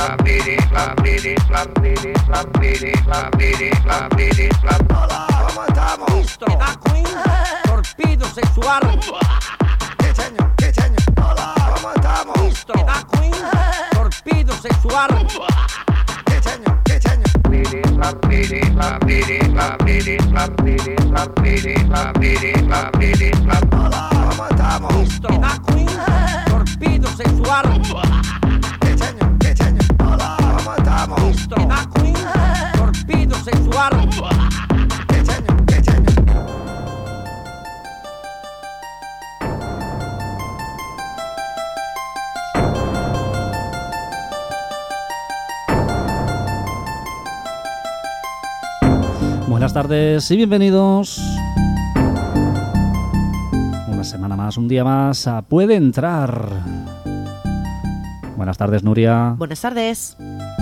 Hola, ¿cómo estamos? Listo. Torpedo sexual. ¿Qué señor? Hola, ¿cómo estamos? Listo. Torpedo sexual. ¿Qué señor? Hola, ¿cómo estamos? Listo. Torpedo sexual. ¿Qué señor? Hola, ¿cómo estamos? Listo. Torpedo sexual. ¿Qué señor? Buenas tardes y bienvenidos. Una semana más, un día más a Puede Entrar. Buenas tardes, Nuria. Buenas tardes.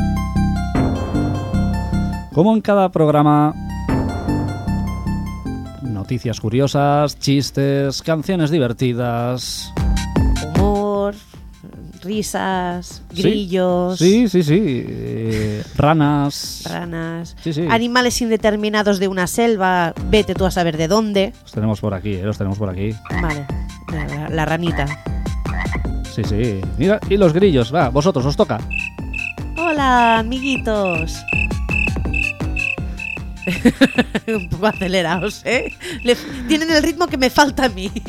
Como en cada programa, noticias curiosas, chistes, canciones divertidas. Humor, risas, grillos, Sí. Ranas. ranas, Sí. animales indeterminados de una selva, vete tú a saber de dónde. Los tenemos por aquí. Vale, la ranita. Sí. Mira, y los grillos. Va, vosotros, os toca. Hola, amiguitos. Un poco acelerados, ¿eh? Tienen el ritmo que me falta a mí.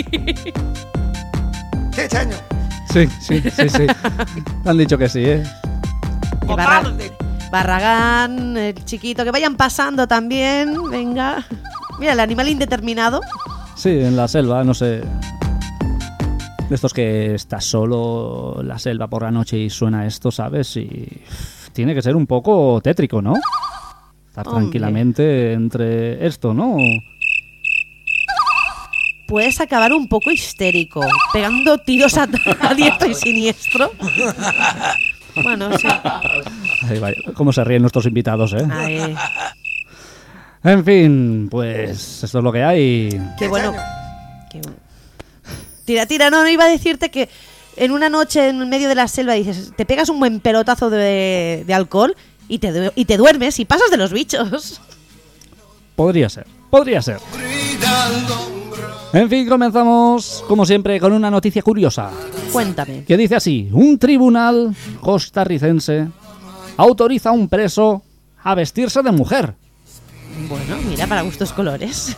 ¿Qué señor? Sí. Han dicho que sí, ¿eh? Y Barragán, el chiquito, que vayan pasando también. Venga. Mira, el animal indeterminado. Sí, en la selva, no sé. De estos que estás solo en la selva por la noche y suena esto, ¿sabes? Y tiene que ser un poco tétrico, ¿no? Estar Hombre. tranquilamente entre esto, ¿no? Puedes acabar un poco histérico, pegando tiros a diestro y siniestro. Bueno, sí. Ay, vaya, cómo se ríen nuestros invitados, ¿eh? Ay, En fin, pues esto es lo que hay. qué bueno. Qué bueno. Tira, no iba a decirte que en una noche en medio de la selva dices, te pegas un buen pelotazo de alcohol y te duermes y pasas de los bichos. Podría ser. En fin, comenzamos, como siempre, con una noticia curiosa. Cuéntame. Que dice así: un tribunal costarricense autoriza a un preso a vestirse de mujer. Bueno, mira, para gustos colores.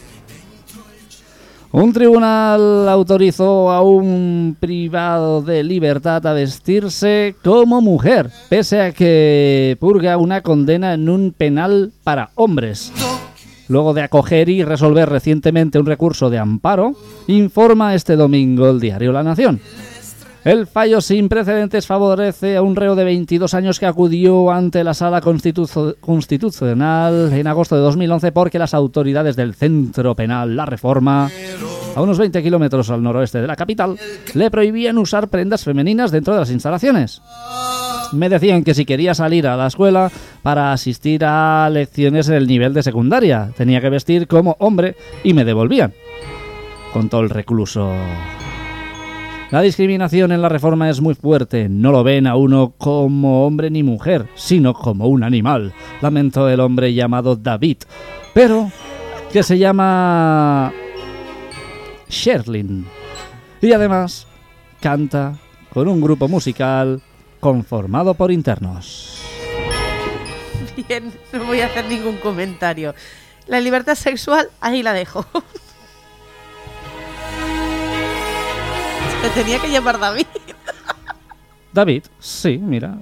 Un tribunal autorizó a un privado de libertad a vestirse como mujer, pese a que purga una condena en un penal para hombres. Luego de acoger y resolver recientemente un recurso de amparo, informa este domingo el diario La Nación. El fallo sin precedentes favorece a un reo de 22 años que acudió ante la Sala Constitucional en agosto de 2011 porque las autoridades del Centro Penal La Reforma, a unos 20 kilómetros al noroeste de la capital, le prohibían usar prendas femeninas dentro de las instalaciones. Me decían que si quería salir a la escuela para asistir a lecciones en el nivel de secundaria, tenía que vestir como hombre y me devolvían, contó el recluso. La discriminación en la Reforma es muy fuerte. No lo ven a uno como hombre ni mujer, sino como un animal, lamentó el hombre llamado David, pero que se llama Sherlin. Y además canta con un grupo musical conformado por internos. Bien, no voy a hacer ningún comentario. La libertad sexual, ahí la dejo. Se tenía que llamar David. David, sí, mira.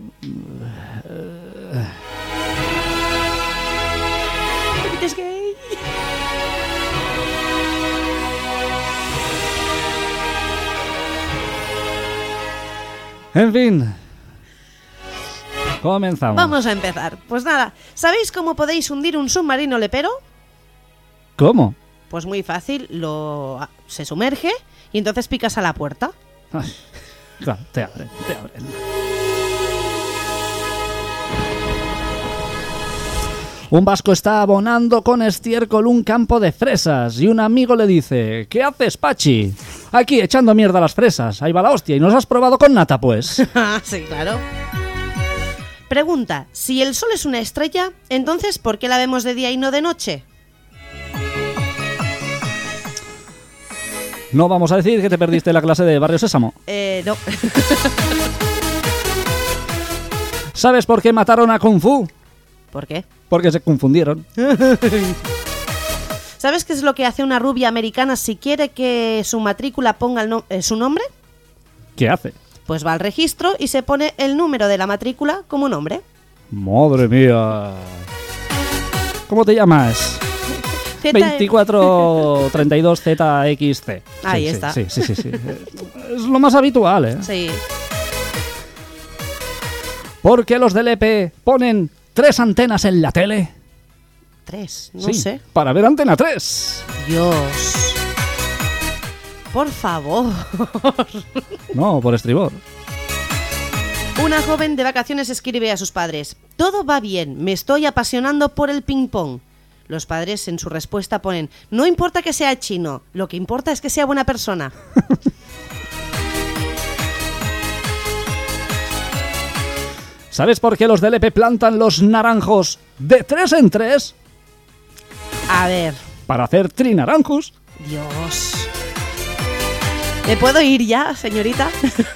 David es gay. En fin. Comenzamos. Vamos a empezar. Pues nada, ¿sabéis cómo podéis hundir un submarino lepero? ¿Cómo? Pues muy fácil, se sumerge y entonces picas a la puerta. Ay, claro, te abren. Un vasco está abonando con estiércol un campo de fresas y un amigo le dice: ¿qué haces, Pachi? Aquí echando mierda a las fresas. Ahí va la hostia. ¿Y nos has probado con nata, pues? Sí, claro. Pregunta, si el Sol es una estrella, entonces ¿por qué la vemos de día y no de noche? No vamos a decir que te perdiste la clase de Barrio Sésamo. No. ¿Sabes por qué mataron a Kung Fu? ¿Por qué? Porque se confundieron. ¿Sabes qué es lo que hace una rubia americana si quiere que su matrícula ponga su nombre? ¿Qué hace? Pues va al registro y se pone el número de la matrícula como nombre. Madre mía. ¿Cómo te llamas? 2432ZXC. Ahí está. Sí. Es lo más habitual, ¿eh? Sí. ¿Por qué los del EP ponen 3 antenas en la tele? 3, no Sí, sé. para ver Antena 3. Dios. Por favor. No, por estribor. Una joven de vacaciones escribe a sus padres: todo va bien, me estoy apasionando por el ping-pong. Los padres en su respuesta ponen: no importa que sea chino, lo que importa es que sea buena persona. ¿Sabes por qué los del EP plantan los naranjos de 3 en 3? A ver, Para hacer trinaranjos. Dios. ¿Me puedo ir ya, señorita?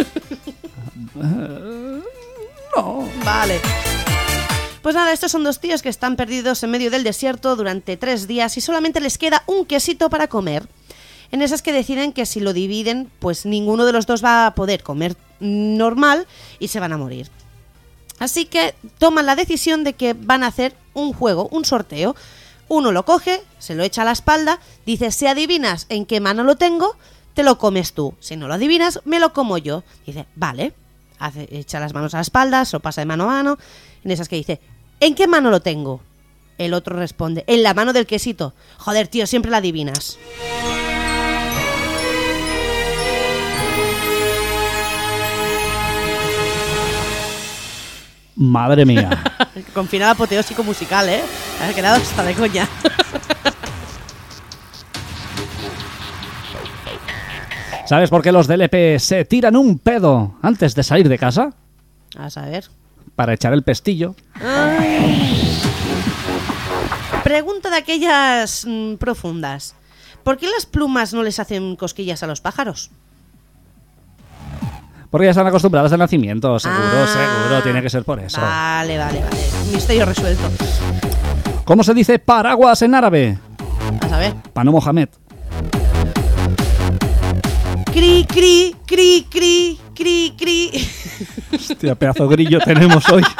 No. Vale. Pues nada, estos son 2 tíos que están perdidos en medio del desierto durante 3 días y solamente les queda un quesito para comer. En esas que deciden que si lo dividen, pues ninguno de los dos va a poder comer normal y se van a morir. Así que toman la decisión de que van a hacer un juego, un sorteo. Uno lo coge, se lo echa a la espalda, dice: si adivinas en qué mano lo tengo, te lo comes tú. Si no lo adivinas, me lo como yo. Dice: vale. Echa las manos a la espalda, se lo pasa de mano a mano. En esas que dice: ¿en qué mano lo tengo? El otro responde: en la mano del quesito. Joder, tío, siempre la adivinas. Madre mía. Con final apoteósico musical, ¿eh? Ha quedado hasta de coña. ¿Sabes por qué los del EP se tiran un pedo antes de salir de casa? A saber. Para echar el pestillo. Pregunta de aquellas profundas. ¿Por qué las plumas no les hacen cosquillas a los pájaros? Porque ya están acostumbrados de nacimiento, seguro, Ah, seguro, tiene que ser por eso. Vale. Misterio resuelto. ¿Cómo se dice paraguas en árabe? A saber. Pano Mohamed. Cri, cri, cri, cri, cri, cri. Hostia, pedazo grillo tenemos hoy.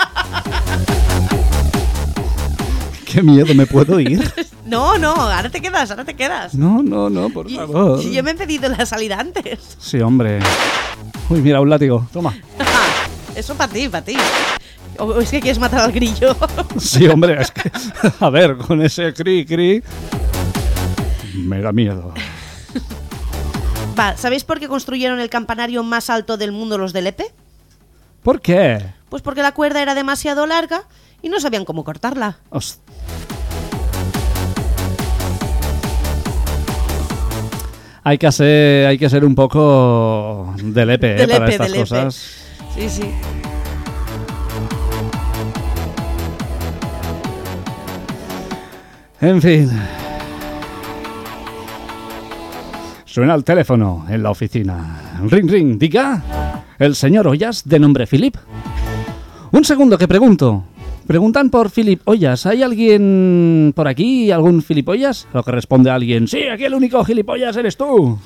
Qué miedo, ¿me puedo ir? No, ahora te quedas. No, por favor. Yo me he pedido la salida antes. Sí, hombre. Uy, mira, un látigo, toma. Eso para ti. ¿O es que quieres matar al grillo? Sí, hombre, es que... A ver, con ese cri, me da miedo. Va, ¿sabéis por qué construyeron el campanario más alto del mundo los del EPE? ¿Por qué? Pues porque la cuerda era demasiado larga y no sabían cómo cortarla. Hay que ser un poco del EPE, para estas cosas. Sí. En fin. Suena el teléfono en la oficina. Ring, diga. El señor Ollas, de nombre Philip. Un segundo que pregunto. Preguntan por Philip Ollas. ¿Hay alguien por aquí? ¿Algún Philip Ollas? Lo que responde alguien: sí, aquí el único gilipollas eres tú.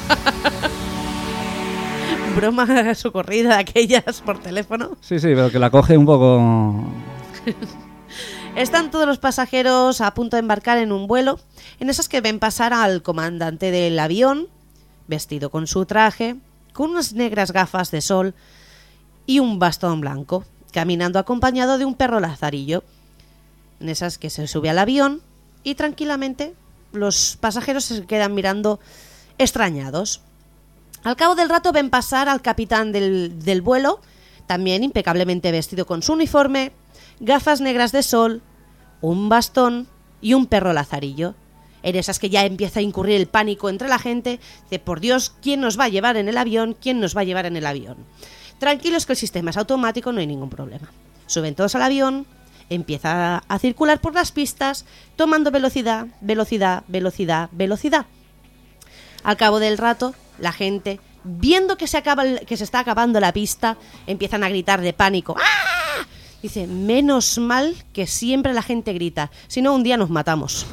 Broma socorrida de aquellas por teléfono. Sí, pero que la coge un poco... Están todos los pasajeros a punto de embarcar en un vuelo, en esas que ven pasar al comandante del avión, vestido con su traje, con unas negras gafas de sol y un bastón blanco, caminando acompañado de un perro lazarillo. En esas que se sube al avión y tranquilamente los pasajeros se quedan mirando extrañados. Al cabo del rato ven pasar al capitán del vuelo, también impecablemente vestido con su uniforme, gafas negras de sol, un bastón y un perro lazarillo. En esas que ya empieza a incurrir el pánico entre la gente, de por Dios, ¿quién nos va a llevar en el avión? ¿Quién nos va a llevar en el avión? Tranquilos que el sistema es automático, no hay ningún problema. Suben todos al avión, empieza a circular por las pistas, tomando velocidad, velocidad, velocidad, velocidad. Al cabo del rato, la gente, viendo que se está acabando la pista, empiezan a gritar de pánico. ¡Ah! Dice, menos mal que siempre la gente grita, si no un día nos matamos.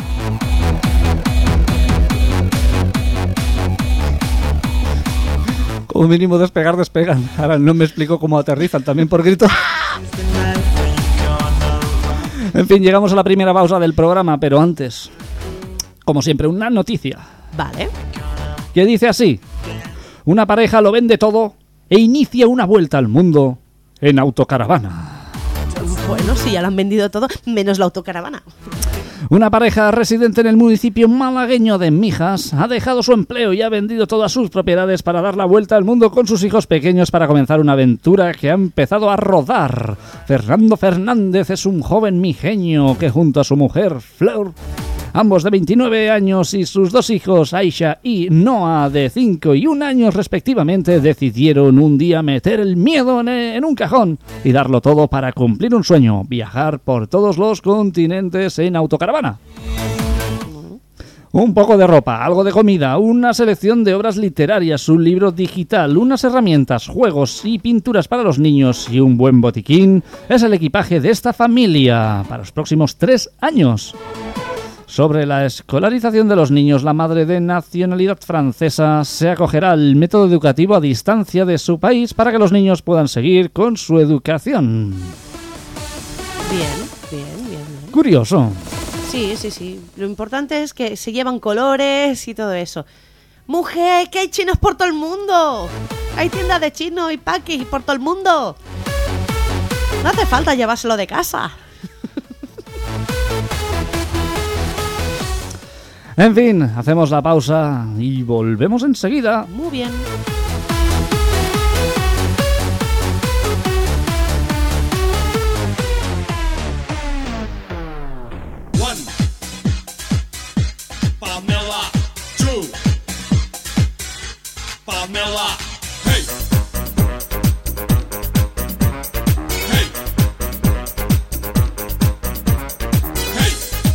Como mínimo despegan. Ahora no me explico cómo aterrizan, también por grito. En fin, llegamos a la primera pausa del programa, pero antes, como siempre, una noticia. Vale. Que dice así: una pareja lo vende todo e inicia una vuelta al mundo en autocaravana. Bueno, si ya lo han vendido todo, menos la autocaravana. Una pareja residente en el municipio malagueño de Mijas ha dejado su empleo y ha vendido todas sus propiedades para dar la vuelta al mundo con sus hijos pequeños para comenzar una aventura que ha empezado a rodar. Fernando Fernández es un joven mijeño que junto a su mujer, Flor, ambos de 29 años, y sus dos hijos, Aisha y Noah, de 5 y 1 años respectivamente, decidieron un día meter el miedo en un cajón y darlo todo para cumplir un sueño: viajar por todos los continentes en autocaravana. Un poco de ropa, algo de comida, una selección de obras literarias, un libro digital, unas herramientas, juegos y pinturas para los niños y un buen botiquín es el equipaje de esta familia para los próximos 3 años. Sobre la escolarización de los niños, la madre, de nacionalidad francesa, se acogerá al método educativo a distancia de su país para que los niños puedan seguir con su educación. Bien. Curioso. Sí. Lo importante es que se llevan colores y todo eso. Mujer, que hay chinos por todo el mundo. Hay tiendas de chino y paquis por todo el mundo. No hace falta llevárselo de casa. En fin, hacemos la pausa y volvemos enseguida. Muy bien. One, Pamela. Two, Pamela. Hey. Hey. Hey.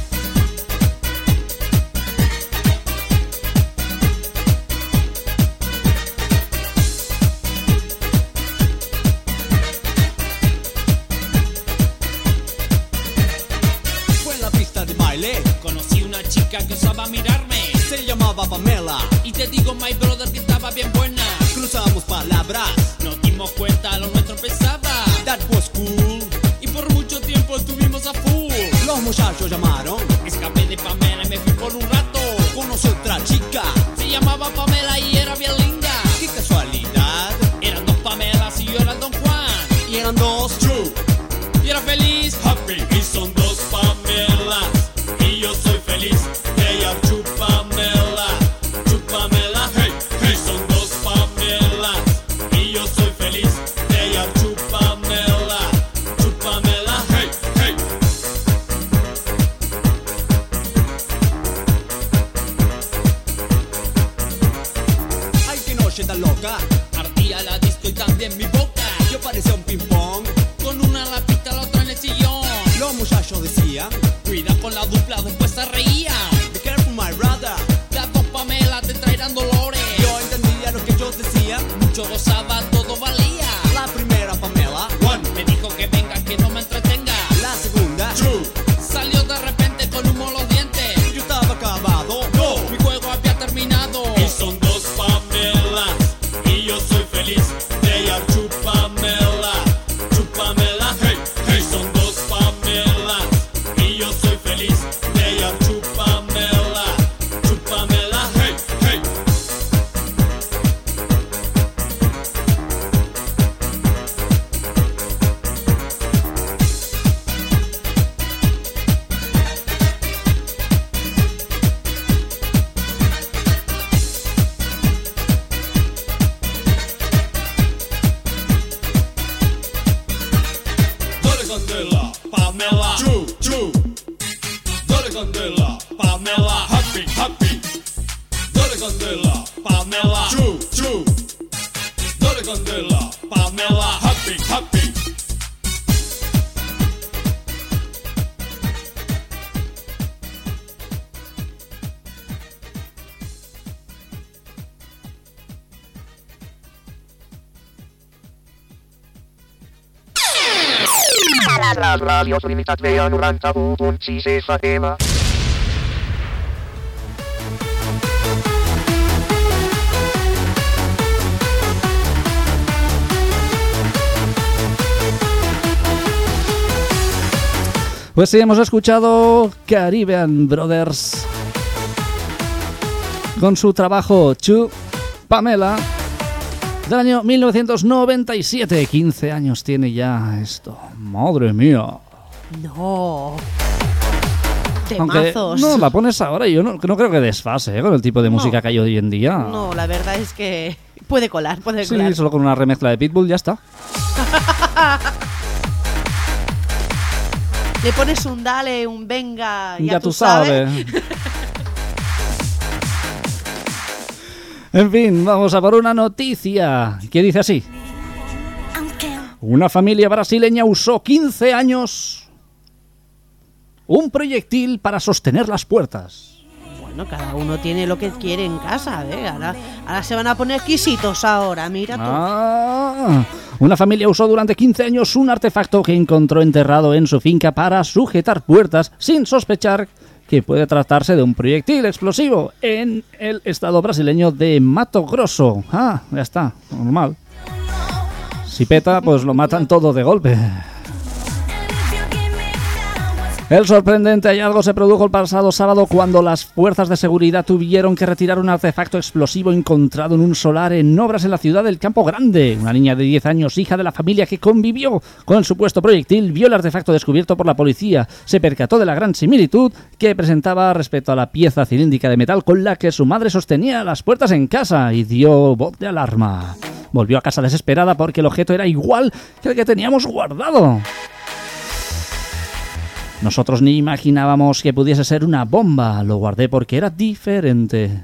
Fue en la pista de baile, conocí una chica que osaba mirarme. Se llamaba Pamela, y te digo, my brother, que estaba bien buena. Cruzamos palabras, nos dimos cuenta, lo nuestro empezaba. That was cool, y por mucho tiempo estuvimos a full. Los muchachos llamaron, escapé de Pamela y me fui por un rato. Conocí otra chica, se llamaba Pamela y era bien linda. Qué casualidad, eran dos Pamelas y yo era el Don Juan. Y eran dos true, y era feliz, happy. Y son dos Pamelas, y yo soy feliz. They are two Pamela, hey, hey. Son dos Pamelas, y yo soy feliz. They are two Pamela, hey, hey. Ay, qué noche tan loca, ardía la disco y también mi boca. Yo parecía un ping pong, con una en la pista, la otra en el sillón. Los muchachos decían, cuida con la dupla, después se reían. Be careful, my brother, las dos Pamela te traerán dolores. Yo entendía lo que ellos decían, mucho gozaba, todo valía. La primera Pamela, one, me dijo que venga, que no me entretenga. La segunda, two, salió de repente con humo en los dientes. Yo estaba acabado, no, mi juego había terminado. Y son dos Pamelas, y yo soy feliz. They are two Pamela, hey, hey. Son dos Pamelas, y yo soy feliz. They are two Pamela, hey, hey. Dale candela, Pamela, true, true. Dale candela, Pamela, happy, happy. Dale candela, Pamela, true, true. Dale candela, Pamela, happy, happy. Les ràdios limitat veia 91.6 FM. Pues sí, hemos escuchado Caribbean Brothers con su trabajo Chu Pamela del año 1997. 15 años tiene ya esto. Madre mía. No. Aunque Temazos. no la pones ahora y yo no creo que desfase con el tipo de música que hay hoy en día. No, la verdad es que puede colar, puede Sí, colar. solo con una remezcla de Pitbull ya está. Le pones un dale, un venga, Ya tú sabes. En fin, vamos a por una noticia que dice así. Una familia brasileña usó 15 años un proyectil para sostener las puertas. Bueno, cada uno tiene lo que quiere en casa, ¿eh? Ahora se van a poner exquisitos ahora, mira tú. Una familia usó durante 15 años un artefacto que encontró enterrado en su finca para sujetar puertas sin sospechar que puede tratarse de un proyectil explosivo en el estado brasileño de Mato Grosso. Ya está, normal. Si peta, pues lo matan todo de golpe. El sorprendente hallazgo se produjo el pasado sábado cuando las fuerzas de seguridad tuvieron que retirar un artefacto explosivo encontrado en un solar en obras en la ciudad del Campo Grande. Una niña de 10 años, hija de la familia que convivió con el supuesto proyectil, vio el artefacto descubierto por la policía. Se percató de la gran similitud que presentaba respecto a la pieza cilíndrica de metal con la que su madre sostenía las puertas en casa y dio voz de alarma. Volvió a casa desesperada porque el objeto era igual que el que teníamos guardado. Nosotros ni imaginábamos que pudiese ser una bomba. Lo guardé porque era diferente.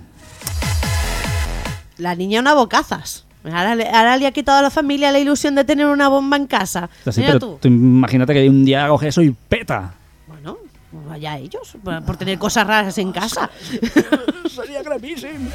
La niña una bocazas. Ahora le ha quitado a la familia la ilusión de tener una bomba en casa. Sí, Mira pero tú imagínate que un día coge eso y peta. Bueno, vaya ellos, por tener cosas raras en casa. Sería gravísimo.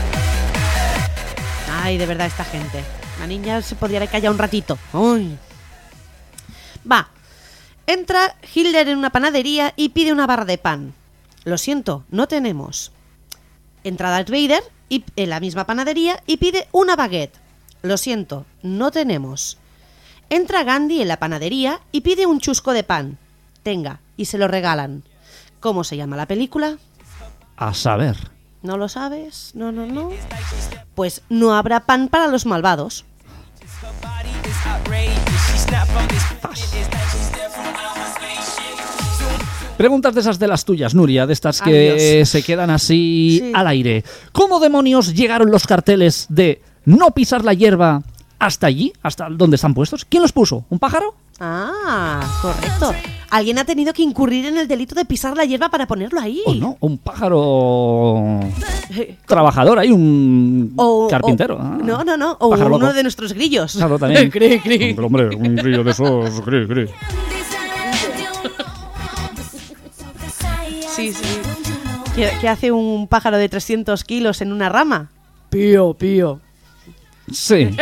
Ay, de verdad, esta gente. La niña se podría callar un ratito. Uy. Va. Entra Hitler en una panadería y pide una barra de pan. Lo siento, no tenemos. Entra Darth Vader en la misma panadería y pide una baguette. Lo siento, no tenemos. Entra Gandhi en la panadería y pide un chusco de pan. Tenga, y se lo regalan. ¿Cómo se llama la película? A saber. ¿No lo sabes? No. Pues no habrá pan para los malvados. Preguntas de esas de las tuyas, Nuria, de estas que Adiós. se quedan así Sí. al aire. ¿Cómo demonios llegaron los carteles de no pisar la hierba hasta allí, hasta donde están puestos? ¿Quién los puso? ¿Un pájaro? Ah, correcto. Alguien ha tenido que incurrir en el delito de pisar la hierba para ponerlo ahí. ¿O no? Un pájaro trabajador, hay un carpintero. No. O Pájaro uno loco. de nuestros grillos. Claro, también. Cri. Hombre, un grillo de esos, cri. Sí. ¿Qué hace un pájaro de 300 kilos en una rama? Pío. Sí.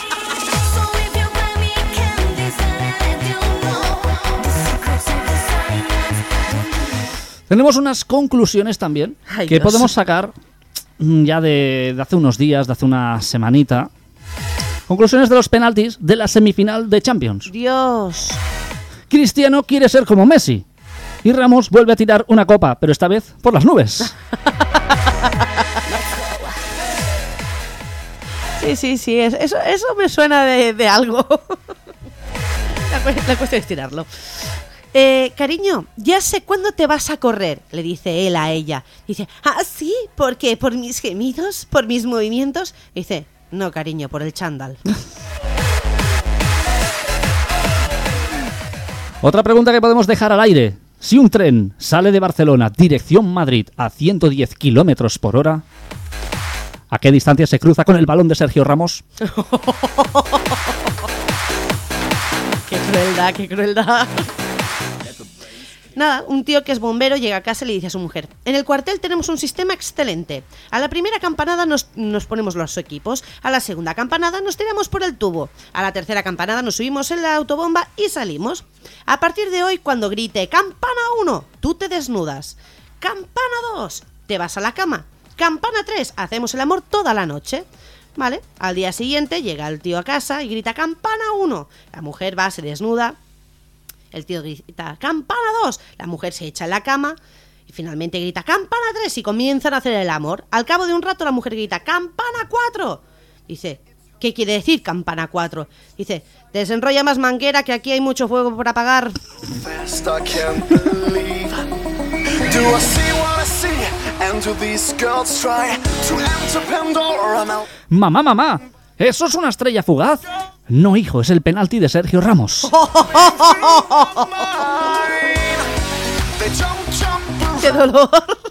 Tenemos unas conclusiones también Ay, que Dios. podemos sacar ya de hace unos días, de hace una semanita. Conclusiones de los penaltis de la semifinal de Champions. Dios. Cristiano quiere ser como Messi y Ramos vuelve a tirar una copa, pero esta vez por las nubes. Sí, eso me suena de algo. La cuestión es tirarlo. Cariño, ya sé cuándo te vas a correr, le dice él a ella. Dice, sí, ¿por qué? ¿Por mis gemidos? ¿Por mis movimientos? Dice, no, cariño, por el chándal. Otra pregunta que podemos dejar al aire. Si un tren sale de Barcelona dirección Madrid a 110 kilómetros por hora, ¿a qué distancia se cruza con el balón de Sergio Ramos? ¡Qué crueldad! Nada, un tío que es bombero llega a casa y le dice a su mujer: en el cuartel tenemos un sistema excelente. A la primera campanada nos ponemos los equipos, a la segunda campanada nos tiramos por el tubo, a la tercera campanada nos subimos en la autobomba y salimos. A partir de hoy, cuando grite campana 1, tú te desnudas. Campana 2, te vas a la cama. Campana 3, hacemos el amor toda la noche. Vale, al día siguiente llega el tío a casa y grita campana 1. La mujer va, se desnuda. El tío grita campana 2. La mujer se echa en la cama y finalmente grita campana 3 y comienzan a hacer el amor. Al cabo de un rato la mujer grita campana 4. Dice: ¿qué quiere decir campana 4? Dice: desenrolla más manguera que aquí hay mucho fuego por apagar. Mamá, ¿eso es una estrella fugaz? No, hijo, es el penalti de Sergio Ramos. ¡Qué dolor!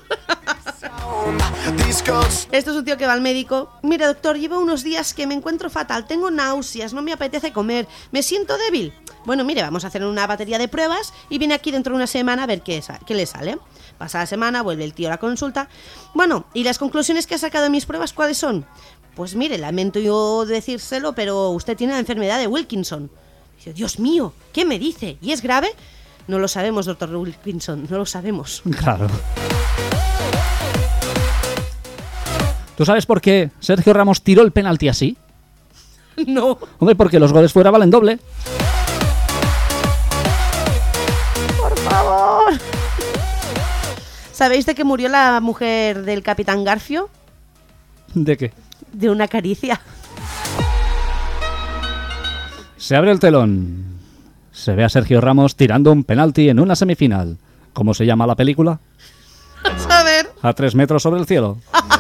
Esto es un tío que va al médico. Mira, doctor, llevo unos días que me encuentro fatal. Tengo náuseas, no me apetece comer, me siento débil. Bueno, mire, vamos a hacer una batería de pruebas y viene aquí dentro de una semana a ver qué le sale. Pasa la semana, vuelve el tío a la consulta. Bueno, ¿y las conclusiones que ha sacado de mis pruebas cuáles son? Pues mire, lamento yo decírselo, pero usted tiene la enfermedad de Wilkinson. Dice: Dios mío, ¿qué me dice? ¿Y es grave? No lo sabemos, doctor Wilkinson, no lo sabemos. Claro. ¿Tú sabes por qué Sergio Ramos tiró el penalti así? No. Hombre, porque los goles fuera valen doble. Por favor. ¿Sabéis de que murió la mujer del Capitán Garfio? ¿De qué? De una caricia. Se abre el telón. Se ve a Sergio Ramos tirando un penalti en una semifinal. ¿Cómo se llama la película? A ver. A 3 metros sobre el cielo.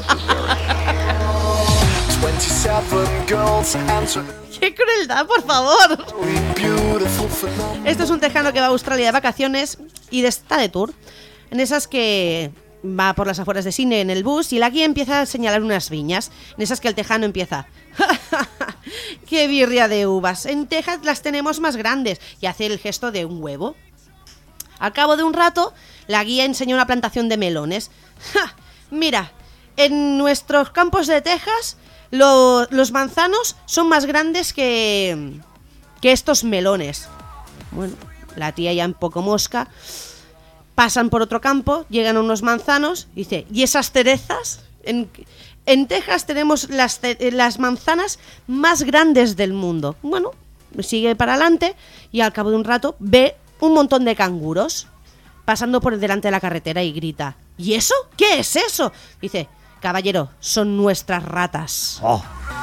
¡Qué crueldad, por favor! Esto es un tejano que va a Australia de vacaciones y está de tour. En esas que va por las afueras de Sydney en el bus y la guía empieza a señalar unas viñas. En esas que el tejano empieza: ¡qué birria de uvas! En Texas las tenemos más grandes. Y hace el gesto de un huevo. Al cabo de un rato, la guía enseña una plantación de melones. ¡Ja! Mira, en nuestros campos de Texas los manzanos son más grandes que estos melones. Bueno, la tía ya un poco mosca. Pasan por otro campo, llegan unos manzanos, dice: ¿y esas cerezas? En Texas tenemos las manzanas más grandes del mundo. Bueno, sigue para adelante y al cabo de un rato ve un montón de canguros pasando por delante de la carretera y grita: ¿y eso? ¿Qué es eso? Dice: caballero, son nuestras ratas. Oh.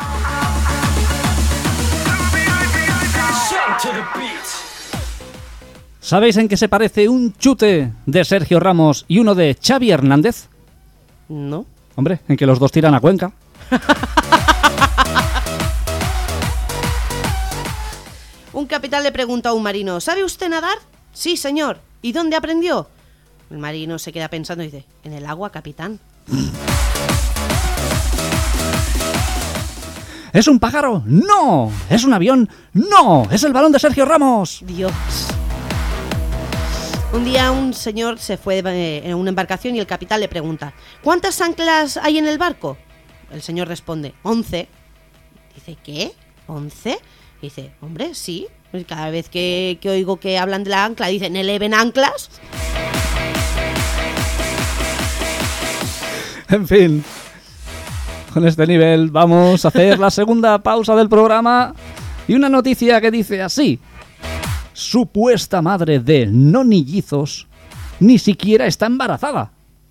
¿Sabéis en qué se parece un chute de Sergio Ramos y uno de Xavi Hernández? No. Hombre, en que los dos tiran a Cuenca. Un capitán le pregunta a un marino: ¿sabe usted nadar? Sí, señor. ¿Y dónde aprendió? El marino se queda pensando y dice: en el agua, capitán. ¿Es un pájaro? ¡No! ¿Es un avión? ¡No! ¡Es el balón de Sergio Ramos! Dios. Un día un señor se fue en una embarcación y el capitán le pregunta: ¿cuántas anclas hay en el barco? El señor responde: 11. Dice: ¿qué? ¿11? Dice: hombre, sí. Cada vez que oigo que hablan de la ancla dicen: ¿eleven anclas? En fin, con este nivel vamos a hacer la segunda pausa del programa y una noticia que dice así: supuesta madre de nonillizos ni siquiera está embarazada.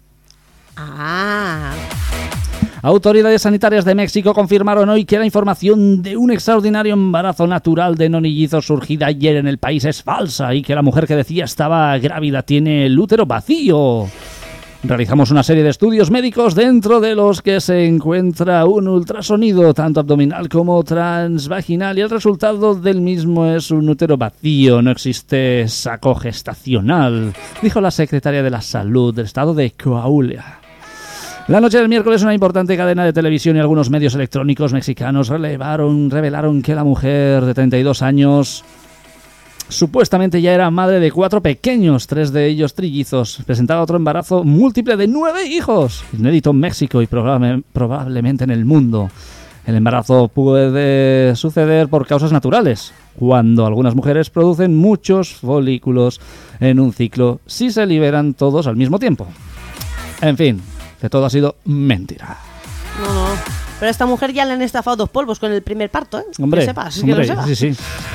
Ah. Autoridades sanitarias de México confirmaron hoy que la información de un extraordinario embarazo natural de nonillizos surgida ayer en el país es falsa y que la mujer que decía estaba grávida tiene el útero vacío. Realizamos una serie de estudios médicos dentro de los que se encuentra un ultrasonido tanto abdominal como transvaginal y el resultado del mismo es un útero vacío, no existe saco gestacional, dijo la secretaria de la Salud del estado de Coahuila. La noche del miércoles una importante cadena de televisión y algunos medios electrónicos mexicanos revelaron que la mujer de 32 años Supuestamente ya era madre de 4 pequeños, 3 de ellos trillizos. Presentaba otro embarazo múltiple de 9 hijos, inédito en México y probablemente en el mundo. El embarazo puede suceder por causas naturales, cuando algunas mujeres producen muchos folículos en un ciclo si se liberan todos al mismo tiempo. En fin, que todo ha sido mentira. No. Pero a esta mujer ya le han estafado 2 polvos con el primer parto, ¿eh? Hombre, que sepas, que lo sepas. sí.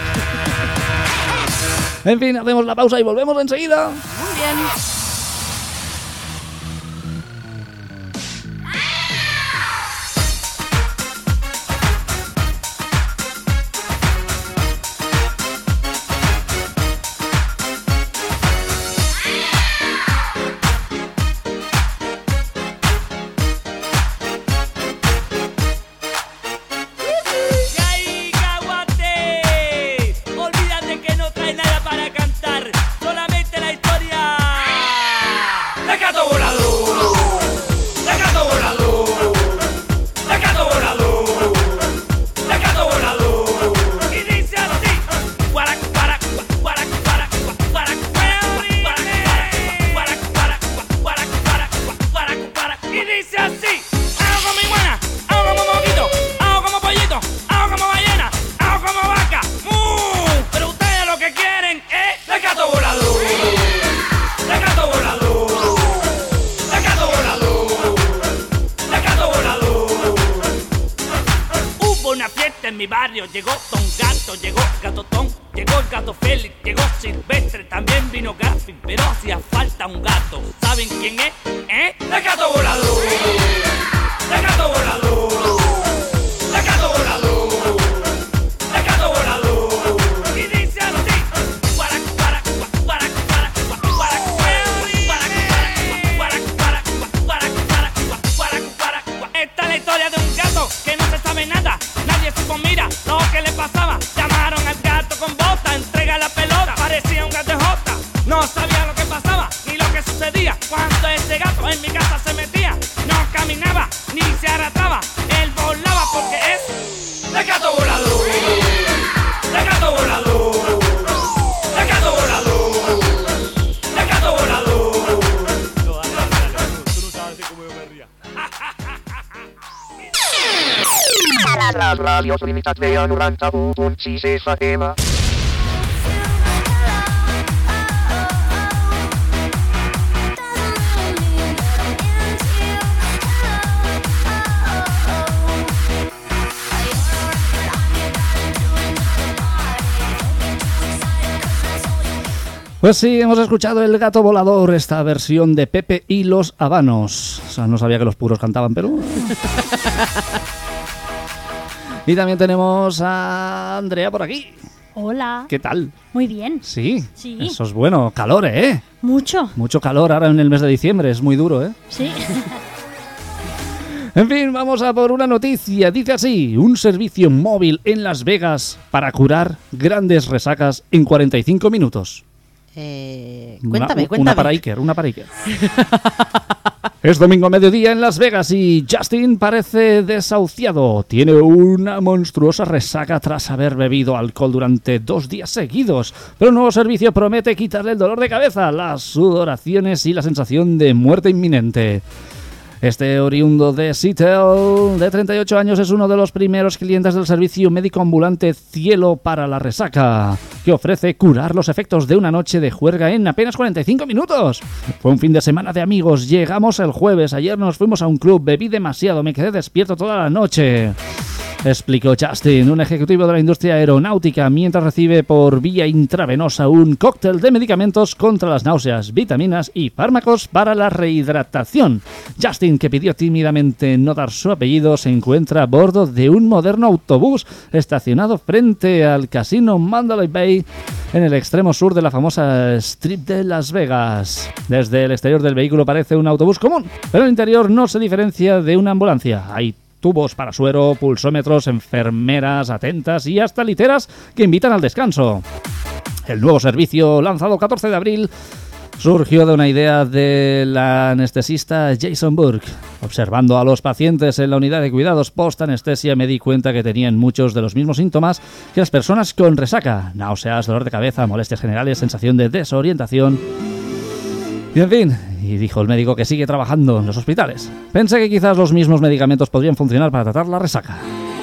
En fin, hacemos la pausa y volvemos enseguida. Muy bien. En mi barrio llegó Don Gato, llegó Gatotón, llegó el Gato Félix, llegó Silvestre, también vino Garfield, pero hacía falta un gato. ¿Saben quién es? ¡El gato volador! ¡El gato volador! ¡El gato volador! ¡El gato volador! Y dice así: esta es la historia de un gato que no se sabe nada. Nadie supo, mira, lo que le pasaba. Llamaron al gato con bota, entrega la pelota. Parecía un gato de jota. No sabía lo que pasaba, ni lo que sucedía. Cuando ese gato en mi casa se metía, no caminaba, ni se arrastraba. Él volaba porque es el gato volador. El gato volador. El gato volador. El gato volador. Tú no sabes cómo yo me ría. Les ràdios Limitat Vea 91.6 FM. Pues sí, hemos escuchado El Gato Volador, esta versión de Pepe y los Habanos. O sea, no sabía que los puros cantaban, pero... Y también tenemos a Andrea por aquí. Hola. ¿Qué tal? Muy bien. Sí. Sí. Eso es bueno. Calor, ¿eh? Mucho. Mucho calor ahora en el mes de diciembre. Es muy duro, ¿eh? Sí. En fin, vamos a por una noticia. Dice así: un servicio móvil en Las Vegas para curar grandes resacas en 45 minutos. Cuéntame. Una para Iker. Es domingo a mediodía en Las Vegas y Justin parece desahuciado. Tiene una monstruosa resaca tras haber bebido alcohol durante 2 días seguidos. Pero un nuevo servicio promete quitarle el dolor de cabeza, las sudoraciones y la sensación de muerte inminente. Este oriundo de Seattle, de 38 años, es uno de los primeros clientes del servicio médico ambulante Cielo para la Resaca, que ofrece curar los efectos de una noche de juerga en apenas 45 minutos. Fue un fin de semana de amigos, llegamos el jueves, ayer nos fuimos a un club, bebí demasiado, me quedé despierto toda la noche. Explicó Justin, un ejecutivo de la industria aeronáutica, mientras recibe por vía intravenosa un cóctel de medicamentos contra las náuseas, vitaminas y fármacos para la rehidratación. Justin, que pidió tímidamente no dar su apellido, se encuentra a bordo de un moderno autobús estacionado frente al casino Mandalay Bay en el extremo sur de la famosa Strip de Las Vegas. Desde el exterior del vehículo parece un autobús común, pero el interior no se diferencia de una ambulancia. Hay tubos para suero, pulsómetros, enfermeras atentas y hasta literas que invitan al descanso. El nuevo servicio, lanzado 14 de abril, Surgió de una idea del anestesista Jason Burke. Observando a los pacientes en la unidad de cuidados post-anestesia me di cuenta que tenían muchos de los mismos síntomas que las personas con resaca: náuseas, dolor de cabeza, molestias generales, sensación de desorientación. Y en fin, y dijo el médico que sigue trabajando en los hospitales. Pensé que quizás los mismos medicamentos podrían funcionar para tratar la resaca.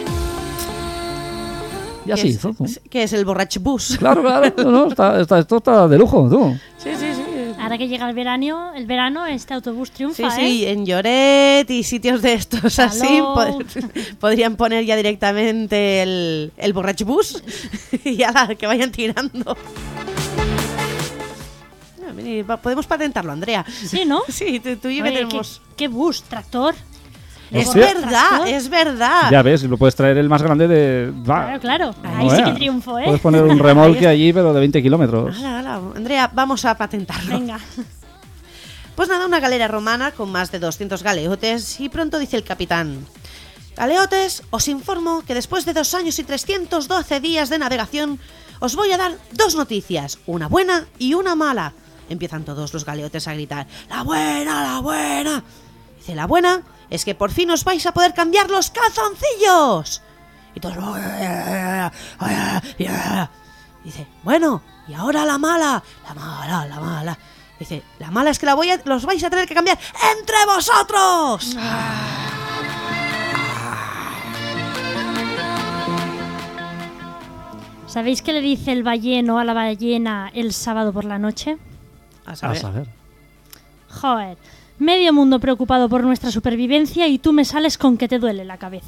Y así hizo. ¿Qué es el borracho bus? Claro, no, esto está de lujo, tú. Sí. Ahora que llega el verano este autobús triunfa, Sí, en Lloret y sitios de estos así podrían poner ya directamente el borracho bus y ala, que vayan tirando. Podemos patentarlo, Andrea. Sí, ¿no? Sí, tú y yo Oye, que tenemos... ¿Qué bus? ¿Tractor? Es ¿Tractor? verdad. Ya ves, lo puedes traer el más grande de... Claro. Ahí sí que triunfo, Puedes poner un remolque allí, pero de 20 kilómetros. Ala, Andrea, vamos a patentarlo. Venga. Pues nada, una galera romana con más de 200 galeotes y pronto dice el capitán: galeotes, os informo que después de 2 años y 312 días de navegación os voy a dar 2 noticias, una buena y una mala. Empiezan todos los galeotes a gritar: ¡la buena, la buena! Dice: la buena es que por fin os vais a poder cambiar los calzoncillos. Y todos... Dice: bueno, y ahora la mala. La mala. Dice: la mala es que los vais a tener que cambiar entre vosotros. ¿Sabéis qué le dice el balleno a la ballena el sábado por la noche? A saber. Joder, medio mundo preocupado por nuestra supervivencia y tú me sales con que te duele la cabeza.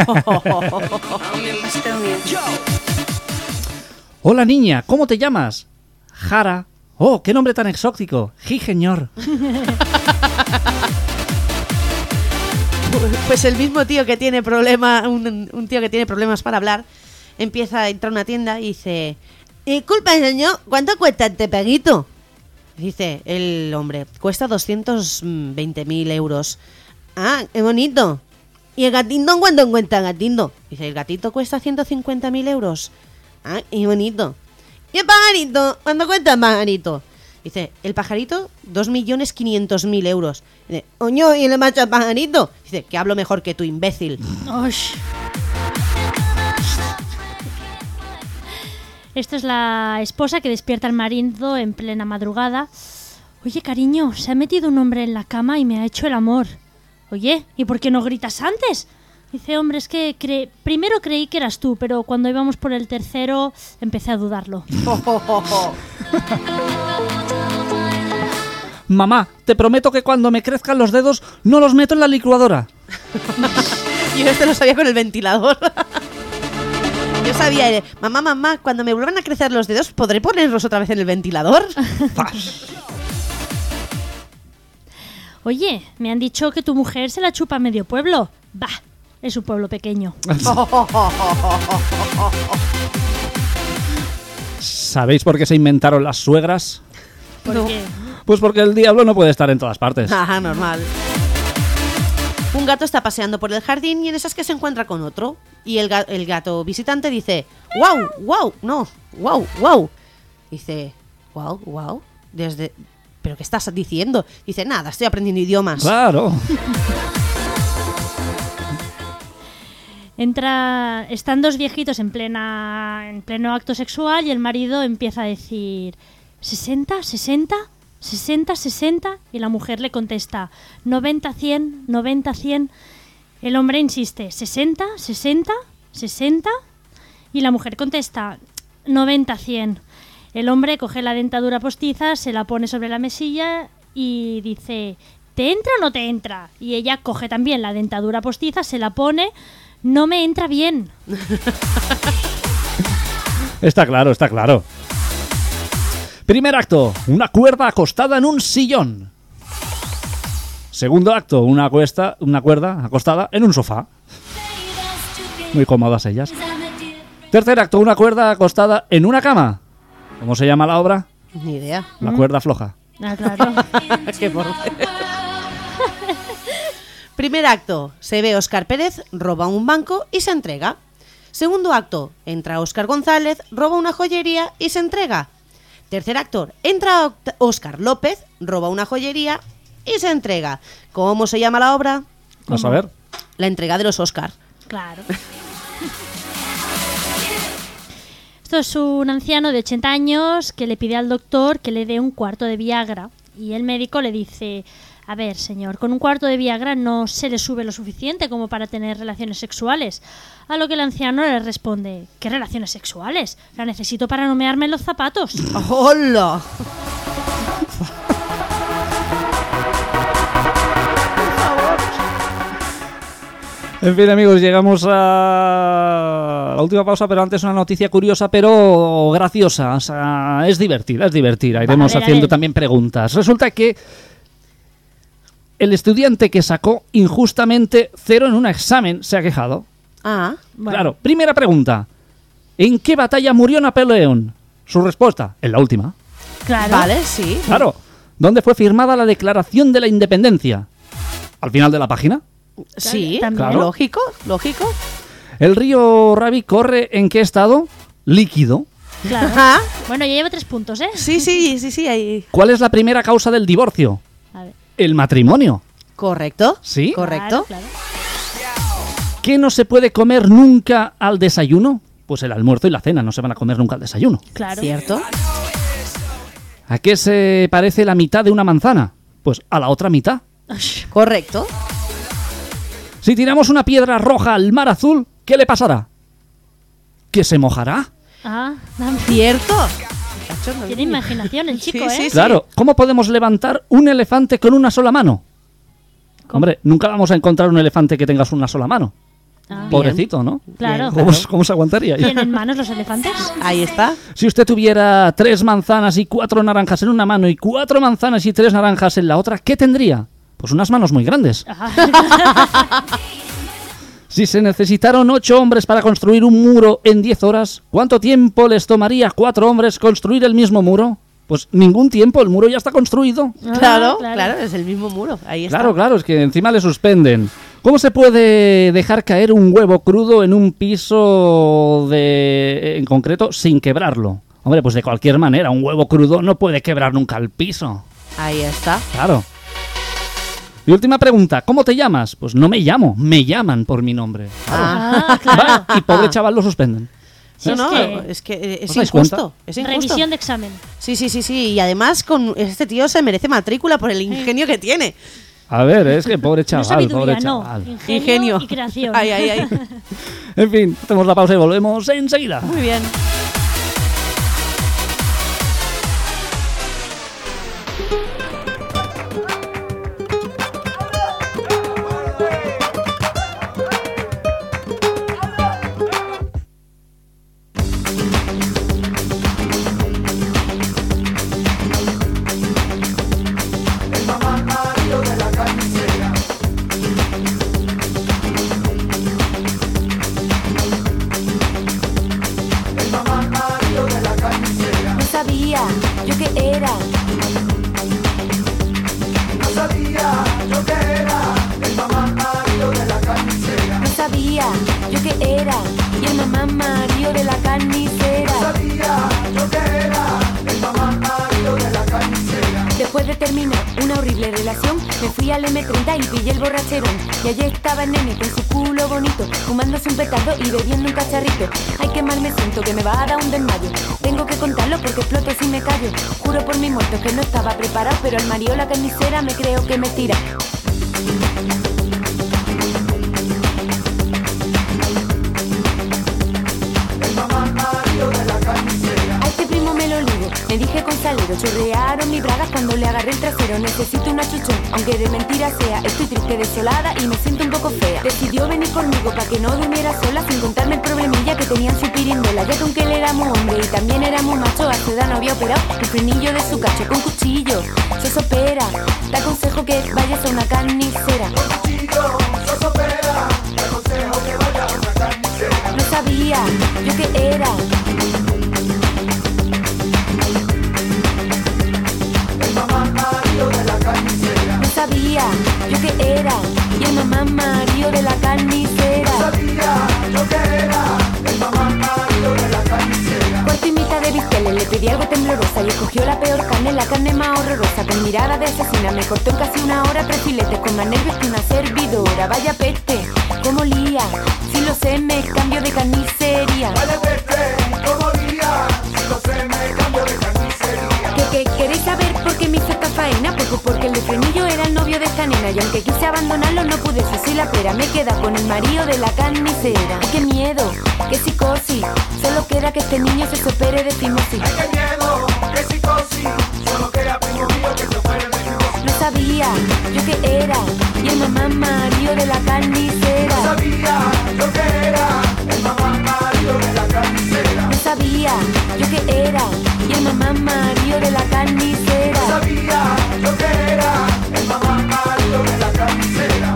Hola niña, ¿cómo te llamas? Jara. Oh, qué nombre tan exótico. Señor. Pues el mismo tío que tiene un tío que tiene problemas para hablar, empieza a entrar a una tienda y dice: disculpa, señor, ¿cuánto cuesta este perrito? Dice el hombre: cuesta 220.000 euros. Ah, qué bonito. ¿Y el gatito cuánto cuesta el gatito? Dice: el gatito cuesta 150.000 euros. Ah, qué bonito. ¿Y el pajarito? ¿Cuánto cuesta el pajarito? Dice: el pajarito, 2.500.000 euros. Dice: oño, ¿y el macho al pajarito? Dice: que hablo mejor que tú, imbécil. Osh. Esto es la esposa que despierta al marido en plena madrugada. Oye, cariño, se ha metido un hombre en la cama y me ha hecho el amor. Oye, ¿y por qué no gritas antes? Dice: hombre, es que primero creí que eras tú, pero cuando íbamos por el tercero empecé a dudarlo. Mamá, te prometo que cuando me crezcan los dedos no los meto en la licuadora. Yo lo sabía con el ventilador. Yo sabía, mamá, cuando me vuelvan a crecer los dedos, ¿podré ponerlos otra vez en el ventilador? Oye, me han dicho que tu mujer se la chupa a medio pueblo. Bah, es un pueblo pequeño. ¿Sabéis por qué se inventaron las suegras? ¿Por qué? Pues porque el diablo no puede estar en todas partes. Ajá, normal. Un gato está paseando por el jardín y en esas que se encuentra con otro. Y el gato visitante dice: ¡Wow! Dice: ¡Wow! ¿Pero qué estás diciendo? Dice: nada, estoy aprendiendo idiomas. Claro. Están 2 viejitos en pleno acto sexual y el marido empieza a decir: 60, 60, 60, 60, y la mujer le contesta: 90, 100, 90, 100. El hombre insiste: 60, 60, 60, y la mujer contesta: 90, 100. El hombre coge la dentadura postiza, se la pone sobre la mesilla y dice: ¿te entra o no te entra? Y ella coge también la dentadura postiza, se la pone: no me entra bien. Está claro. Primer acto, una cuerda acostada en un sillón. Segundo acto, una cuerda acostada en un sofá. Muy cómodas ellas. Tercer acto, una cuerda acostada en una cama. ¿Cómo se llama la obra? Ni idea. La cuerda floja. Ah, claro. Qué Primer acto, se ve Óscar Pérez, roba un banco y se entrega. Segundo acto, entra Óscar González, roba una joyería y se entrega. Tercer actor, entra Óscar López, roba una joyería y se entrega. ¿Cómo se llama la obra? Vamos a ver. La entrega de los Óscar. Claro. Esto es un anciano de 80 años que le pide al doctor que le dé un cuarto de Viagra. Y el médico le dice: a ver, señor, con un cuarto de Viagra no se le sube lo suficiente como para tener relaciones sexuales. A lo que el anciano le responde: ¿qué relaciones sexuales? La necesito para no mearme en los zapatos. ¡Hola! En fin, amigos, llegamos a la última pausa, pero antes una noticia curiosa, pero graciosa. O sea, es divertida. Iremos haciendo también preguntas. Resulta que el estudiante que sacó injustamente 0 en un examen se ha quejado. Ah, Bueno, Claro, primera pregunta. ¿En qué batalla murió Napoleón? Su respuesta, en la última. claro. vale, sí. Claro. ¿Dónde fue firmada la Declaración de la Independencia? ¿Al final de la página? Sí, También. Claro. lógico. ¿El río Ravi corre en qué estado? Líquido. Claro. Ajá. Bueno, ya llevo 3 puntos, ¿eh? Sí, ahí. ¿Cuál es la primera causa del divorcio? A ver. El matrimonio. Correcto. ¿Sí? Correcto. Claro. ¿Qué no se puede comer nunca al desayuno? Pues el almuerzo y la cena no se van a comer nunca al desayuno. Claro. Cierto. ¿A qué se parece la mitad de una manzana? Pues a la otra mitad. Correcto. Si tiramos una piedra roja al mar azul, ¿qué le pasará? ¿Que se mojará? Ah, Cierto. tiene imaginación el chico, Sí, ¿eh? sí. Claro, ¿cómo podemos levantar un elefante con una sola mano? Hombre, nunca vamos a encontrar un elefante que tenga una sola mano. Ah, Pobrecito, ¿no? Claro. ¿Cómo se aguantaría? ¿Tienen manos los elefantes? Ahí está. Si usted tuviera 3 manzanas y 4 naranjas en una mano y 4 manzanas y 3 naranjas en la otra, ¿qué tendría? Pues unas manos muy grandes. Ajá. Si se necesitaron 8 hombres para construir un muro en 10 horas, ¿cuánto tiempo les tomaría a 4 hombres construir el mismo muro? Pues ningún tiempo, el muro ya está construido. Claro, es el mismo muro. Ahí está. Claro, es que encima le suspenden. ¿Cómo se puede dejar caer un huevo crudo en un piso en concreto sin quebrarlo? Hombre, pues de cualquier manera, un huevo crudo no puede quebrar nunca el piso. Ahí está. Claro. Y última pregunta, ¿cómo te llamas? Pues no me llamo, me llaman por mi nombre. Ah, claro. Y pobre chaval lo suspenden. Sí, No, es es que es ¿Os dais injusto. cuenta? Es injusto. Revisión de examen. Sí. Y además con este tío se merece matrícula por el ingenio que tiene. A ver, es que pobre No chaval, sabiduría, pobre no. chaval. Ingenio y creación. Ahí. En fin, hacemos la pausa y volvemos enseguida. Muy bien. No sabía yo qué era. No sabía yo qué era el mamá Mario de la carnicera. No sabía yo qué era y el mamá Mario de la carnicera. No sabía yo qué era el mamá Mario de la carnicera. Después de terminar una horrible relación, me fui al M30 y pillé el borracherón. Y allí estaba el nene con su culo bonito, fumándose un petardo y bebiendo un cacharrito. Ay, qué mal me siento, que me va a dar un desmayo. Tengo que contarlo porque exploto si me callo. Juro por mi muerto que no estaba preparado, pero al Mario la carnicera me creo que me tira. A este primo me lo ligo, me dije con salero. Chorrearon mis bragas cuando le agarré el trasero. Necesito una chuchón, aunque de mentira sea. Estoy triste, desolada y me siento un poco fea. Decidió venir conmigo para que no durmiera sola, sin contarme el problemilla que tenía en su pirindola. Ya que aunque él era muy hombre y también era muy macho, a su edad no había operado el frenillo de su cacho con cuchillo. Se opera, te aconsejo que vayas a una carnicera. No sabía yo qué era. No sabía yo qué era y el mamá Mario de la carnicera. No sabía yo qué era el mamá Mario de la carnicera. Cuarto y mitad de bisteles, le pedí algo temblorosa y escogió la peor carne, la carne más horrorosa. Con mirada de asesina me cortó en casi una hora 3 filetes, con más nervios que una servidora. Vaya peste, cómo lía, si lo sé me cambio de carnicería. Vaya peste, cómo lía, si lo sé me cambio de carnicería. ¿Qué queréis saber por qué me hizo esta faena? Porque el de frenillo era el novio de esta nena, y aunque quise abandonarlo no pude, soy la pera. Me queda con el marido de la carnicera. ¡Qué miedo! ¡Qué psicosis! Solo queda que este niño se opere de fimosis. ¡Ay, qué miedo! ¡Qué psicosis! Solo queda primo mío que se opere de fimosis. No sabía yo qué era, y el mamá marido de la carnicera. No sabía yo qué era, el mamá marido de la carnicera. No sabía yo qué era, y el mamá marido de la carnicera. No sabía yo qué era, el mamá marido de la carnicera.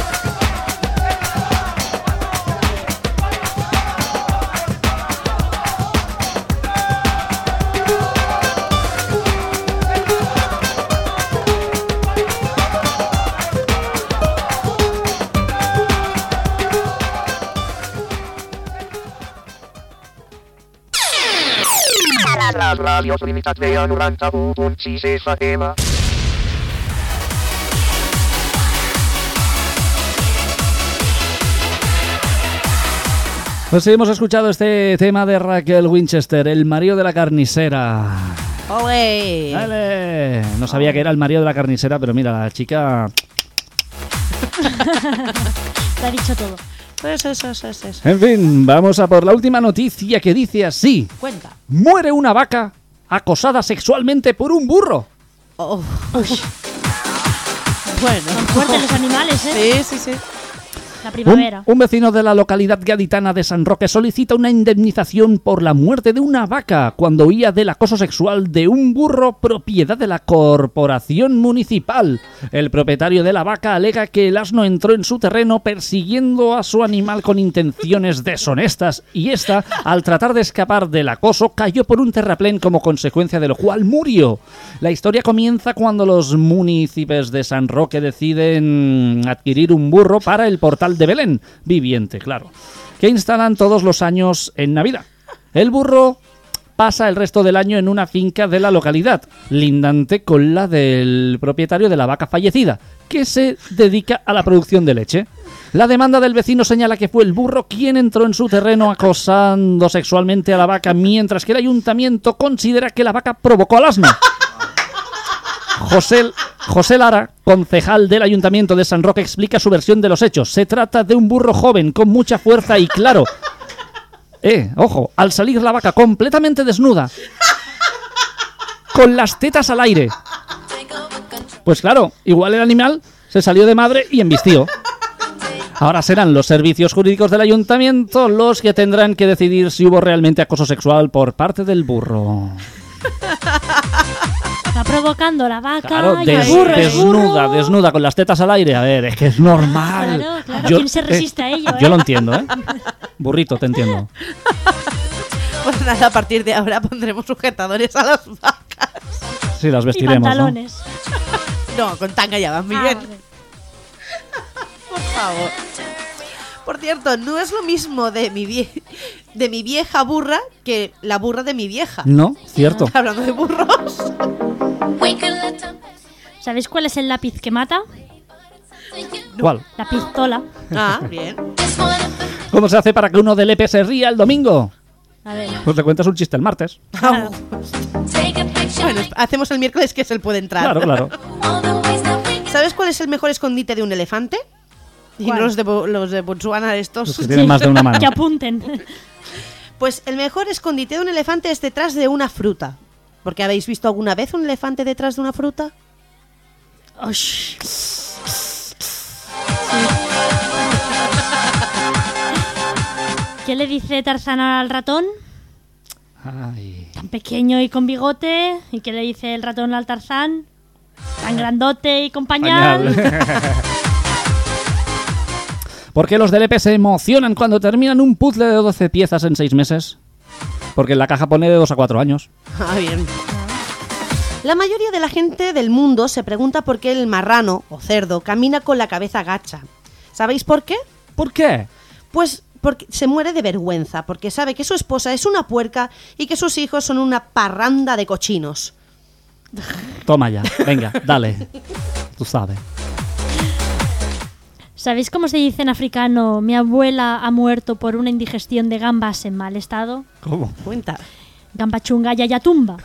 Les ràdios Limitat veia 91.6 FM. Pues sí, hemos escuchado este tema de Raquel Winchester, el marido de la carnicera. ¡Ole! ¡Dale! No sabía que era el marido de la carnicera, pero mira, la chica... Te ha dicho todo. Eso. En fin, vamos a por la última noticia que dice así. Cuenta. Muere una vaca acosada sexualmente por un burro. Oh. Bueno. Son fuertes los animales, ¿eh? Sí. La primavera. Un vecino de la localidad gaditana de San Roque solicita una indemnización por la muerte de una vaca cuando huía del acoso sexual de un burro propiedad de la corporación municipal. El propietario de la vaca alega que el asno entró en su terreno persiguiendo a su animal con intenciones deshonestas y esta, al tratar de escapar del acoso, cayó por un terraplén como consecuencia de lo cual murió. La historia comienza cuando los municipios de San Roque deciden adquirir un burro para el portal de Belén, viviente, claro, que instalan todos los años en Navidad. El burro pasa el resto del año en una finca de la localidad, lindante con la del propietario de la vaca fallecida, que se dedica a la producción de leche. La demanda del vecino señala que fue el burro quien entró en su terreno acosando sexualmente a la vaca, mientras que el ayuntamiento considera que la vaca provocó al asno. José Lara, concejal del Ayuntamiento de San Roque, explica su versión de los hechos. Se trata de un burro joven con mucha fuerza y claro, ojo, al salir la vaca completamente desnuda, con las tetas al aire, pues claro, igual el animal se salió de madre y embistió. Ahora serán los servicios jurídicos del ayuntamiento los que tendrán que decidir si hubo realmente acoso sexual por parte del burro. Está provocando la vaca, claro, y el burro es burro. desnuda, con las tetas al aire. A ver, es que es normal. Claro, ¿quién se resiste a ello? Yo lo entiendo, ¿eh? Burrito, te entiendo. Pues nada, a partir de ahora pondremos sujetadores a las vacas. Sí, las Y vestiremos, pantalones. No, con tanga ya van muy bien. Vale. Por favor. Por cierto, no es lo mismo de mi vieja burra que la burra de mi vieja. No, cierto. Hablando de burros. ¿Sabéis cuál es el lápiz que mata? ¿Cuál? La pistola. Ah, bien. ¿Cómo se hace para que uno del EP se ría el domingo? A ver. Pues le cuentas un chiste el martes. Claro. Bueno, hacemos el miércoles que es el puede entrar. Claro. ¿Sabes cuál es el mejor escondite de un elefante? Y ¿Cuál? no los de Botswana estos. Los que tienen más de una mano. Que apunten. Pues el mejor escondite de un elefante es detrás de una fruta. ¿Porque habéis visto alguna vez un elefante detrás de una fruta? Osh. ¿Qué le dice Tarzán al ratón? Ay. Tan pequeño y con bigote. ¿Y qué le dice el ratón al Tarzán? Tan grandote y con pañal. ¿Por qué los del EP se emocionan cuando terminan un puzzle de 12 piezas en 6 meses? Porque en la caja pone de 2 a 4 años. Ah, bien. La mayoría de la gente del mundo se pregunta por qué el marrano o cerdo camina con la cabeza gacha. ¿Sabéis por qué? ¿Por qué? Pues porque se muere de vergüenza, porque sabe que su esposa es una puerca y que sus hijos son una parranda de cochinos. Toma ya, venga, dale. Tú sabes. ¿Sabéis cómo se dice en africano mi abuela ha muerto por una indigestión de gambas en mal estado? ¿Cómo? Cuenta. Gamba chunga yayatumba.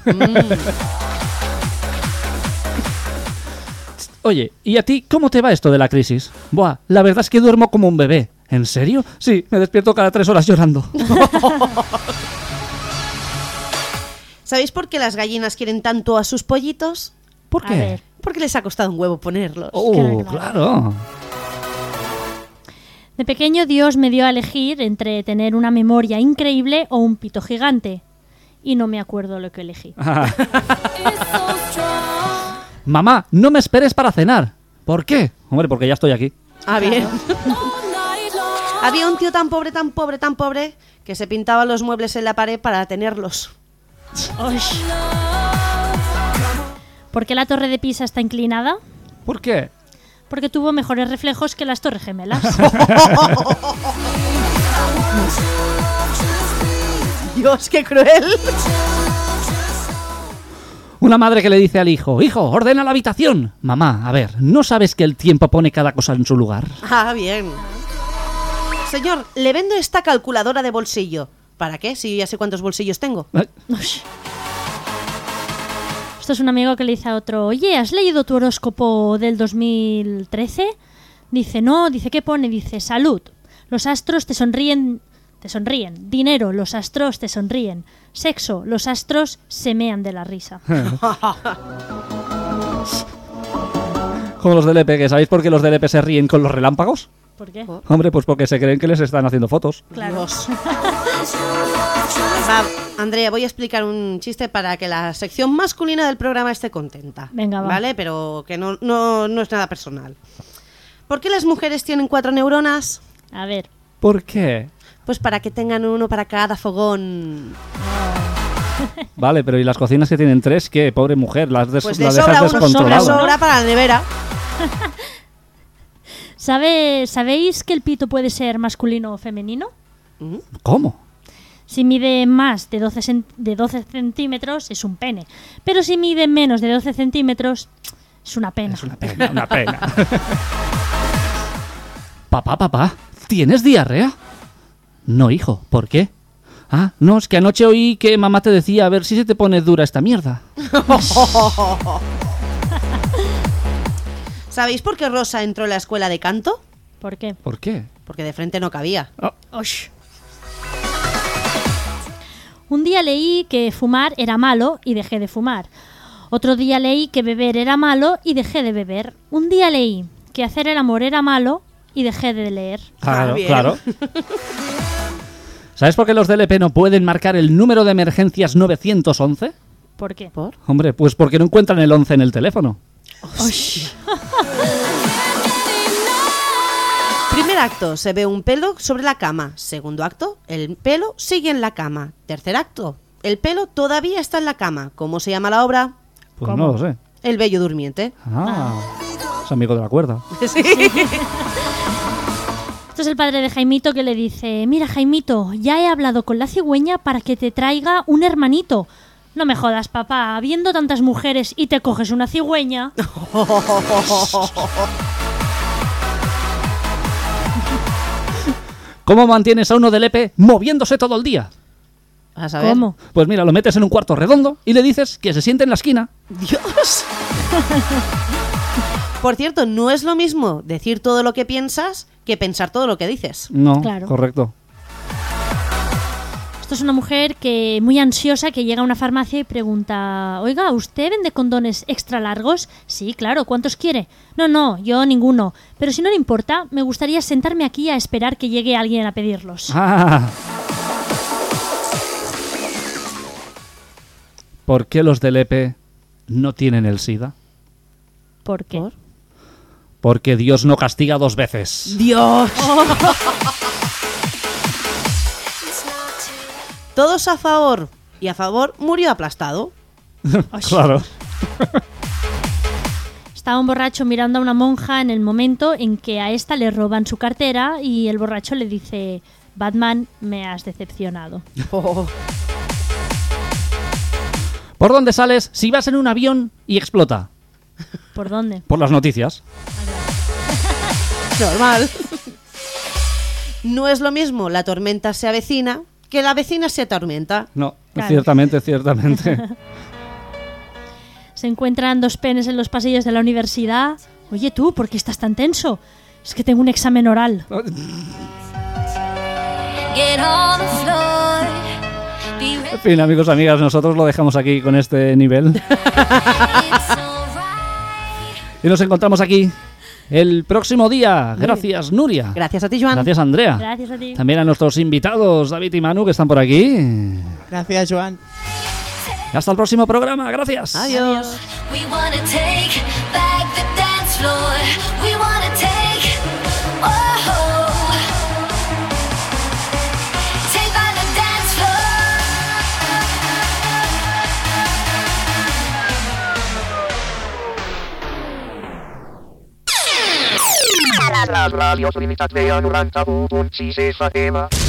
Oye, ¿y a ti cómo te va esto de la crisis? Buah, la verdad es que duermo como un bebé. ¿En serio? Sí, me despierto cada 3 horas llorando. ¿Sabéis por qué las gallinas quieren tanto a sus pollitos? ¿Por A qué? ver. Porque les ha costado un huevo ponerlos. Oh, Claro. claro. De pequeño Dios me dio a elegir entre tener una memoria increíble o un pito gigante. Y no me acuerdo lo que elegí. Mamá, no me esperes para cenar. ¿Por qué? Hombre, porque ya estoy aquí. Ah, bien. Había un tío tan pobre, tan pobre, tan pobre, que se pintaba los muebles en la pared para tenerlos. ¿Por qué la torre de Pisa está inclinada? ¿Por qué? Porque tuvo mejores reflejos que las Torres Gemelas. Dios, qué cruel. Una madre que le dice al hijo, hijo, ordena la habitación. Mamá, a ver, ¿no sabes que el tiempo pone cada cosa en su lugar? Ah, bien. Señor, le vendo esta calculadora de bolsillo. ¿Para qué? Si ya sé cuántos bolsillos tengo. Esto es un amigo que le dice a otro, oye, ¿has leído tu horóscopo del 2013? Dice, no, dice, ¿qué pone? Dice, salud, los astros te sonríen, dinero, los astros te sonríen, sexo, los astros se mean de la risa. Como los del EP, que ¿sabéis por qué los del EP se ríen con los relámpagos? ¿Por qué? Hombre, pues porque se creen que les están haciendo fotos. Claro. Dios. Va, Andrea, voy a explicar un chiste para que la sección masculina del programa esté contenta. Venga, va. ¿Vale? Pero que no es nada personal. ¿Por qué las mujeres tienen 4 neuronas? A ver. ¿Por qué? Pues para que tengan uno para cada fogón. Vale, pero ¿y las cocinas que tienen 3? ¿Qué? Pobre mujer, Pues la le dejas sobra uno, descontrolada. sobra para la nevera. ¿Sabéis que el pito puede ser masculino o femenino? ¿Cómo? Si mide más de 12 centímetros es un pene, pero si mide menos de 12 centímetros es una pena. Es una pena, una pena. Papá, ¿tienes diarrea? No, hijo, ¿por qué? Ah, no, es que anoche oí que mamá te decía a ver si se te pone dura esta mierda. ¿Sabéis por qué Rosa entró en la escuela de canto? ¿Por qué? ¿Por qué? Porque de frente no cabía. Osh. Un día leí que fumar era malo y dejé de fumar. Otro día leí que beber era malo y dejé de beber. Un día leí que hacer el amor era malo y dejé de leer. Claro, bien. claro. ¿Sabes por qué los DLP no pueden marcar el número de emergencias 911? ¿Por qué? ¿Por? Hombre, pues porque no encuentran el 11 en el teléfono. Primer acto, se ve un pelo sobre la cama. Segundo acto, el pelo sigue en la cama. Tercer acto, el pelo todavía está en la cama. ¿Cómo se llama la obra? Pues no lo sé. El bello durmiente. Ah, es amigo de la cuerda. Sí. Esto es el padre de Jaimito que le dice, mira Jaimito, ya he hablado con la cigüeña para que te traiga un hermanito. No me jodas, papá, habiendo tantas mujeres y te coges una cigüeña. ¿Cómo mantienes a uno del EP moviéndose todo el día? A saber. ¿Cómo? Pues mira, lo metes en un cuarto redondo y le dices que se siente en la esquina. Dios. Por cierto, no es lo mismo decir todo lo que piensas que pensar todo lo que dices. No, Claro. correcto. Esto es una mujer que muy ansiosa que llega a una farmacia y pregunta, oiga, ¿usted vende condones extra largos? Sí, claro, ¿cuántos quiere? No, yo ninguno. Pero si no le importa, me gustaría sentarme aquí a esperar que llegue alguien a pedirlos. Ah. ¿Por qué los del EP no tienen el SIDA? ¿Por qué? Porque Dios no castiga 2 veces. Dios. Todos a favor. Y a favor murió aplastado. Claro. Está un borracho mirando a una monja en el momento en que a esta le roban su cartera y el borracho le dice: Batman, me has decepcionado. Oh. ¿Por dónde sales si vas en un avión y explota? ¿Por dónde? Por las noticias. Normal. No es lo mismo la tormenta se avecina que la vecina se atormenta. No, Claro. ciertamente. Se encuentran dos penes en los pasillos de la universidad. Oye tú, ¿por qué estás tan tenso? Es que tengo un examen oral. En fin, amigos, amigas, nosotros lo dejamos aquí con este nivel. Y nos encontramos aquí el próximo día. Gracias, Nuria. Gracias a ti, Joan. Gracias, Andrea. Gracias a ti. También a nuestros invitados, David y Manu, que están por aquí. Gracias, Joan. Hasta el próximo programa. Gracias. Adiós. We wanna take back the dance floor. We wanna take, oh, take back the dance floor. Les radios Limitat veien 91.6 FM.